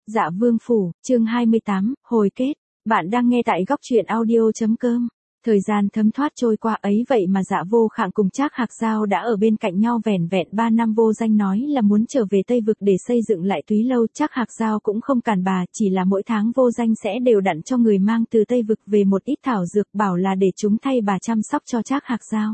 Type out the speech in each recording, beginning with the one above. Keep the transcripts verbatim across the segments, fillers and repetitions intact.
Dạ Vương Phủ, chương hai mươi tám, hồi kết. Bạn đang nghe tại góc truyện audio.com. Thời gian thấm thoát trôi qua ấy vậy mà Dạ Vô Khạng cùng Trác Hạc Giao đã ở bên cạnh nhau vẻn vẹn ba năm. Vô Danh nói là muốn trở về Tây Vực để xây dựng lại Túy Lâu. Trác Hạc Giao cũng không cản bà, chỉ là mỗi tháng Vô Danh sẽ đều đặn cho người mang từ Tây Vực về một ít thảo dược, bảo là để chúng thay bà chăm sóc cho Trác Hạc Giao.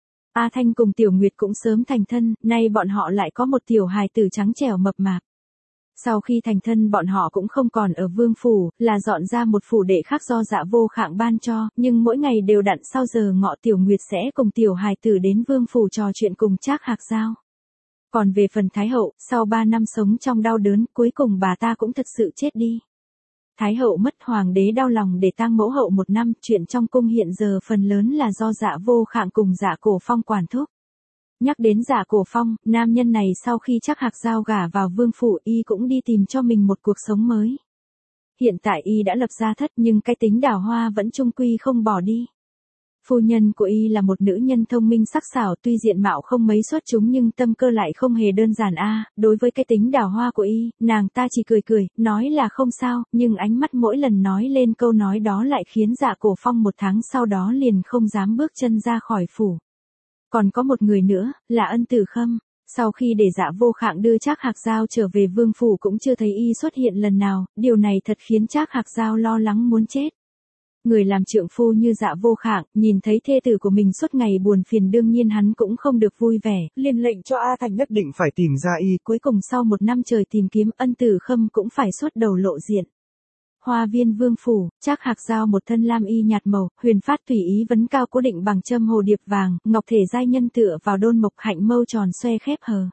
A Thanh cùng Tiểu Nguyệt cũng sớm thành thân, nay bọn họ lại có một tiểu hài tử trắng trẻo mập mạp. Sau khi thành thân bọn họ cũng không còn ở Vương Phủ, là dọn ra một phủ đệ khác do Dạ Vô Khạng ban cho, nhưng mỗi ngày đều đặn sau giờ ngọ Tiểu Nguyệt sẽ cùng tiểu hài tử đến Vương Phủ trò chuyện cùng Trác Hạc Giao. Còn về phần Thái Hậu, sau ba năm sống trong đau đớn, cuối cùng bà ta cũng thật sự chết đi. Thái Hậu mất, hoàng đế đau lòng để tang mẫu hậu một năm, chuyện trong cung hiện giờ phần lớn là do Dạ Vô Khạng cùng Dạ Cổ Phong quản thúc. Nhắc đến Dạ Cổ Phong, nam nhân này sau khi Trác Hạc Giao gả vào Vương Phủ y cũng đi tìm cho mình một cuộc sống mới. Hiện tại y đã lập gia thất nhưng cái tính đào hoa vẫn chung quy không bỏ đi. Phu nhân của y là một nữ nhân thông minh sắc sảo, tuy diện mạo không mấy xuất chúng nhưng tâm cơ lại không hề đơn giản a. Đối với cái tính đào hoa của y, nàng ta chỉ cười cười, nói là không sao, nhưng ánh mắt mỗi lần nói lên câu nói đó lại khiến Dạ Cổ Phong một tháng sau đó liền không dám bước chân ra khỏi phủ. Còn có một người nữa, là Ân Tử Khâm. Sau khi để Dạ Vô Khạng đưa Trác Hạc Giao trở về Vương Phủ cũng chưa thấy y xuất hiện lần nào, điều này thật khiến Trác Hạc Giao lo lắng muốn chết. Người làm trượng phu như Dạ Vô Khạng, nhìn thấy thê tử của mình suốt ngày buồn phiền đương nhiên hắn cũng không được vui vẻ, liền lệnh cho A Thanh nhất định phải tìm ra y. Cuối cùng sau một năm trời tìm kiếm, Ân Tử Khâm cũng phải xuất đầu lộ diện. Hoa viên Vương Phủ, Trác Hạc Giao một thân lam y nhạt màu, huyền phát tùy ý vấn cao cố định bằng châm hồ điệp vàng, ngọc thể giai nhân tựa vào đôn mộc, hạnh mâu tròn xoe khép hờ.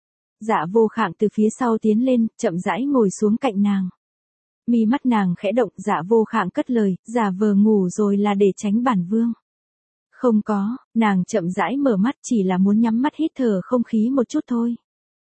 Dạ Vô Khạng từ phía sau tiến lên, chậm rãi ngồi xuống cạnh nàng. Mi mắt nàng khẽ động, Dạ Vô Khạng cất lời, giả vờ ngủ rồi là để tránh bản vương. Không có, nàng chậm rãi mở mắt, chỉ là muốn nhắm mắt hít thở không khí một chút thôi.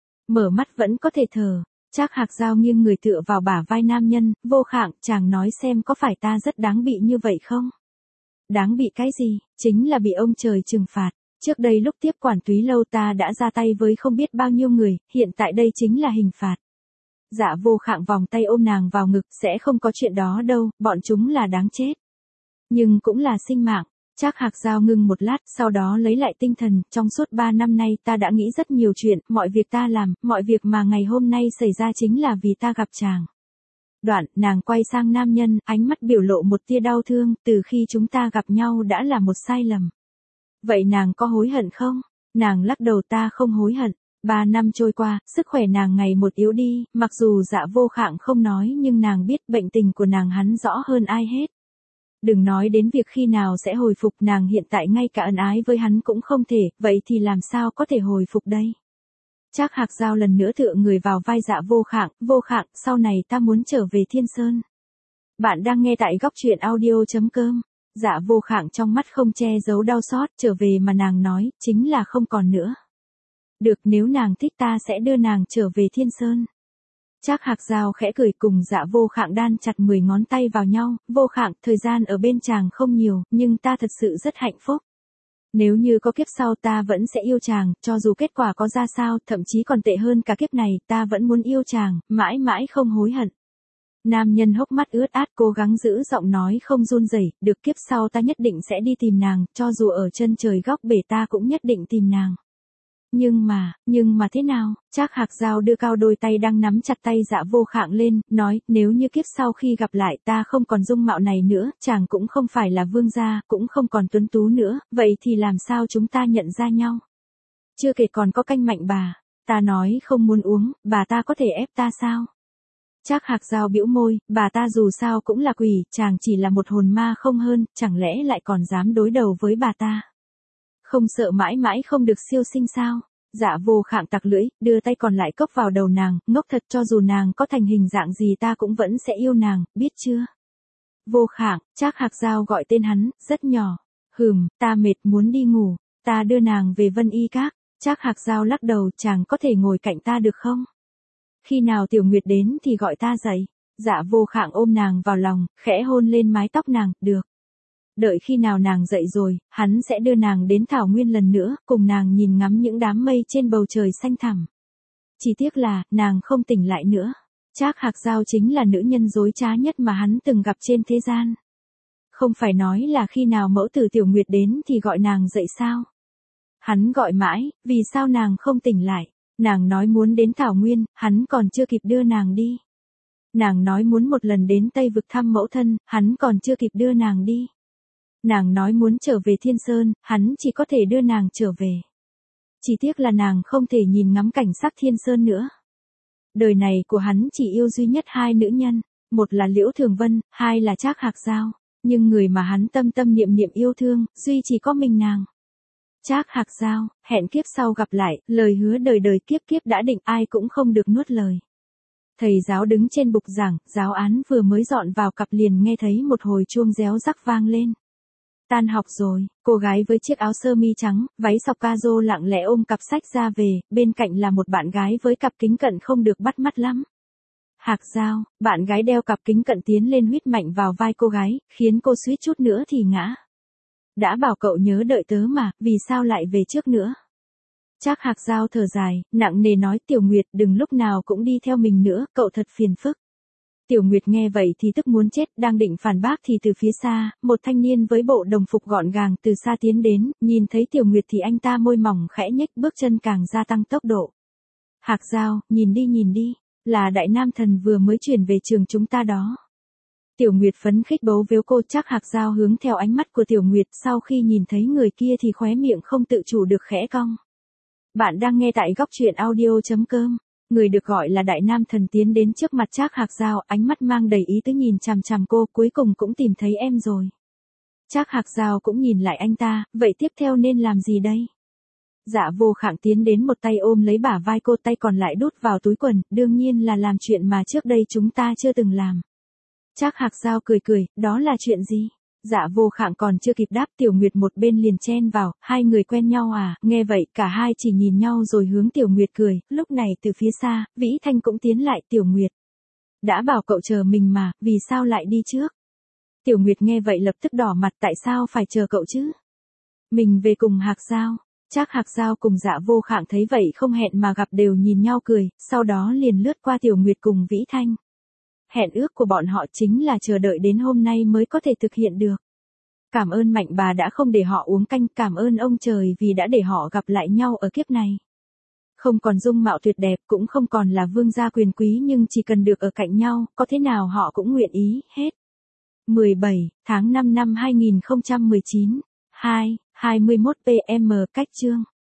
Mở mắt vẫn có thể thở. Trác Hạc Giao nghiêng người tựa vào bả vai nam nhân, Vô Khạng, chàng nói xem có phải ta rất đáng bị như vậy không? Đáng bị cái gì? Chính là bị ông trời trừng phạt. Trước đây lúc tiếp quản Túy Lâu ta đã ra tay với không biết bao nhiêu người, hiện tại đây chính là hình phạt. Dạ Vô Khạng vòng tay ôm nàng vào ngực, sẽ không có chuyện đó đâu, bọn chúng là đáng chết. Nhưng cũng là sinh mạng. Trác Hạc Giao ngưng một lát, sau đó lấy lại tinh thần, trong suốt ba năm nay ta đã nghĩ rất nhiều chuyện, mọi việc ta làm, mọi việc mà ngày hôm nay xảy ra chính là vì ta gặp chàng. Đoạn, nàng quay sang nam nhân, ánh mắt biểu lộ một tia đau thương, từ khi chúng ta gặp nhau đã là một sai lầm. Vậy nàng có hối hận không? Nàng lắc đầu, ta không hối hận. Ba năm trôi qua, sức khỏe nàng ngày một yếu đi, mặc dù Dạ Vô Khạng không nói nhưng nàng biết bệnh tình của nàng hắn rõ hơn ai hết. Đừng nói đến việc khi nào sẽ hồi phục, nàng hiện tại ngay cả ân ái với hắn cũng không thể, vậy thì làm sao có thể hồi phục đây? Trác Hạc Giao lần nữa tựa người vào vai Dạ Vô Khạng, Vô Khạng, sau này ta muốn trở về Thiên Sơn. Bạn đang nghe tại góc truyện audio.com. Dạ Vô Khạng trong mắt không che giấu đau xót, trở về mà nàng nói, chính là không còn nữa. Được, nếu nàng thích ta sẽ đưa nàng trở về Thiên Sơn. Trác Hạc Giao khẽ cười, cùng Dạ Vô Khạng đan chặt mười ngón tay vào nhau, Vô Khạng, thời gian ở bên chàng không nhiều, nhưng ta thật sự rất hạnh phúc. Nếu như có kiếp sau ta vẫn sẽ yêu chàng, cho dù kết quả có ra sao, thậm chí còn tệ hơn cả kiếp này, ta vẫn muốn yêu chàng, mãi mãi không hối hận. Nam nhân hốc mắt ướt át cố gắng giữ giọng nói không run rẩy, được, kiếp sau ta nhất định sẽ đi tìm nàng, cho dù ở chân trời góc bể ta cũng nhất định tìm nàng. Nhưng mà, nhưng mà thế nào? Trác Hạc Giao đưa cao đôi tay đang nắm chặt tay Dạ Vô Khạng lên, nói, nếu như kiếp sau khi gặp lại ta không còn dung mạo này nữa, chàng cũng không phải là vương gia, cũng không còn tuấn tú nữa, vậy thì làm sao chúng ta nhận ra nhau? Chưa kể còn có canh mạnh bà, ta nói không muốn uống, bà ta có thể ép ta sao? Trác Hạc Giao bĩu môi, bà ta dù sao cũng là quỷ, chàng chỉ là một hồn ma không hơn, chẳng lẽ lại còn dám đối đầu với bà ta? Không sợ mãi mãi không được siêu sinh sao? Dạ Vô Khạng tặc lưỡi, đưa tay còn lại cốc vào đầu nàng, ngốc thật, cho dù nàng có thành hình dạng gì ta cũng vẫn sẽ yêu nàng, biết chưa? Vô Khạng, Trác Hạc Giao gọi tên hắn, rất nhỏ. Hừm, ta mệt muốn đi ngủ, ta đưa nàng về Vân Y Các. Trác Hạc Giao lắc đầu, chàng có thể ngồi cạnh ta được không? Khi nào Tiểu Nguyệt đến thì gọi ta dậy. Dạ Vô Khạng ôm nàng vào lòng, khẽ hôn lên mái tóc nàng, được. Đợi khi nào nàng dậy rồi, hắn sẽ đưa nàng đến Thảo Nguyên lần nữa, cùng nàng nhìn ngắm những đám mây trên bầu trời xanh thẳm. Chỉ tiếc là, nàng không tỉnh lại nữa. Trác Hạc Giao chính là nữ nhân dối trá nhất mà hắn từng gặp trên thế gian. Không phải nói là khi nào mẫu tử Tiểu Nguyệt đến thì gọi nàng dậy sao? Hắn gọi mãi, vì sao nàng không tỉnh lại? Nàng nói muốn đến Thảo Nguyên, hắn còn chưa kịp đưa nàng đi. Nàng nói muốn một lần đến Tây Vực thăm mẫu thân, hắn còn chưa kịp đưa nàng đi. Nàng nói muốn trở về Thiên Sơn, hắn chỉ có thể đưa nàng trở về. Chỉ tiếc là nàng không thể nhìn ngắm cảnh sắc Thiên Sơn nữa. Đời này của hắn chỉ yêu duy nhất hai nữ nhân, một là Liễu Thường Vân, hai là Trác Hạc Giao, nhưng người mà hắn tâm tâm niệm niệm yêu thương, duy chỉ có mình nàng. Trác Hạc Giao, hẹn kiếp sau gặp lại, lời hứa đời đời kiếp kiếp đã định ai cũng không được nuốt lời. Thầy giáo đứng trên bục giảng, giáo án vừa mới dọn vào cặp liền nghe thấy một hồi chuông réo rắc vang lên. Tan học rồi, cô gái với chiếc áo sơ mi trắng, váy sọc ca rô lặng lẽ ôm cặp sách ra về, bên cạnh là một bạn gái với cặp kính cận không được bắt mắt lắm. Hạc Giao, bạn gái đeo cặp kính cận tiến lên huýt mạnh vào vai cô gái, khiến cô suýt chút nữa thì ngã. Đã bảo cậu nhớ đợi tớ mà, vì sao lại về trước nữa? Trác Hạc Giao thở dài, nặng nề nói Tiểu Nguyệt đừng lúc nào cũng đi theo mình nữa, cậu thật phiền phức. Tiểu Nguyệt nghe vậy thì tức muốn chết, đang định phản bác thì từ phía xa, một thanh niên với bộ đồng phục gọn gàng từ xa tiến đến, nhìn thấy Tiểu Nguyệt thì anh ta môi mỏng khẽ nhếch, bước chân càng gia tăng tốc độ. Hạc Giao, nhìn đi nhìn đi, là Đại Nam Thần vừa mới chuyển về trường chúng ta đó. Tiểu Nguyệt phấn khích bấu víu cô. Trác Hạc Giao hướng theo ánh mắt của Tiểu Nguyệt, sau khi nhìn thấy người kia thì khóe miệng không tự chủ được khẽ cong. Bạn đang nghe tại góc truyện audio chấm com. Người được gọi là Đại Nam Thần tiến đến trước mặt Trác Hạc Giao, ánh mắt mang đầy ý tứ nhìn chằm chằm cô, cuối cùng cũng tìm thấy em rồi. Trác Hạc Giao cũng nhìn lại anh ta, vậy tiếp theo nên làm gì đây? Dạ Vô Khạng tiến đến một tay ôm lấy bả vai cô, tay còn lại đút vào túi quần, đương nhiên là làm chuyện mà trước đây chúng ta chưa từng làm. Trác Hạc Giao cười cười, đó là chuyện gì? Dạ Vô Khạng còn chưa kịp đáp, Tiểu Nguyệt một bên liền chen vào, hai người quen nhau à? Nghe vậy cả hai chỉ nhìn nhau rồi hướng Tiểu Nguyệt cười, lúc này từ phía xa, Vĩ Thanh cũng tiến lại. Tiểu Nguyệt, đã bảo cậu chờ mình mà, vì sao lại đi trước? Tiểu Nguyệt nghe vậy lập tức đỏ mặt, tại sao phải chờ cậu chứ? Mình về cùng Hạc Giao. Trác Hạc Giao cùng Dạ Vô Khạng thấy vậy không hẹn mà gặp đều nhìn nhau cười, sau đó liền lướt qua Tiểu Nguyệt cùng Vĩ Thanh. Hẹn ước của bọn họ chính là chờ đợi đến hôm nay mới có thể thực hiện được. Cảm ơn Mạnh Bà đã không để họ uống canh, cảm ơn ông trời vì đã để họ gặp lại nhau ở kiếp này. Không còn dung mạo tuyệt đẹp, cũng không còn là vương gia quyền quý, nhưng chỉ cần được ở cạnh nhau, có thế nào họ cũng nguyện ý, hết. mười bảy tháng năm năm hai nghìn không trăm mười chín, hai, hai mươi mốt p m cách chương.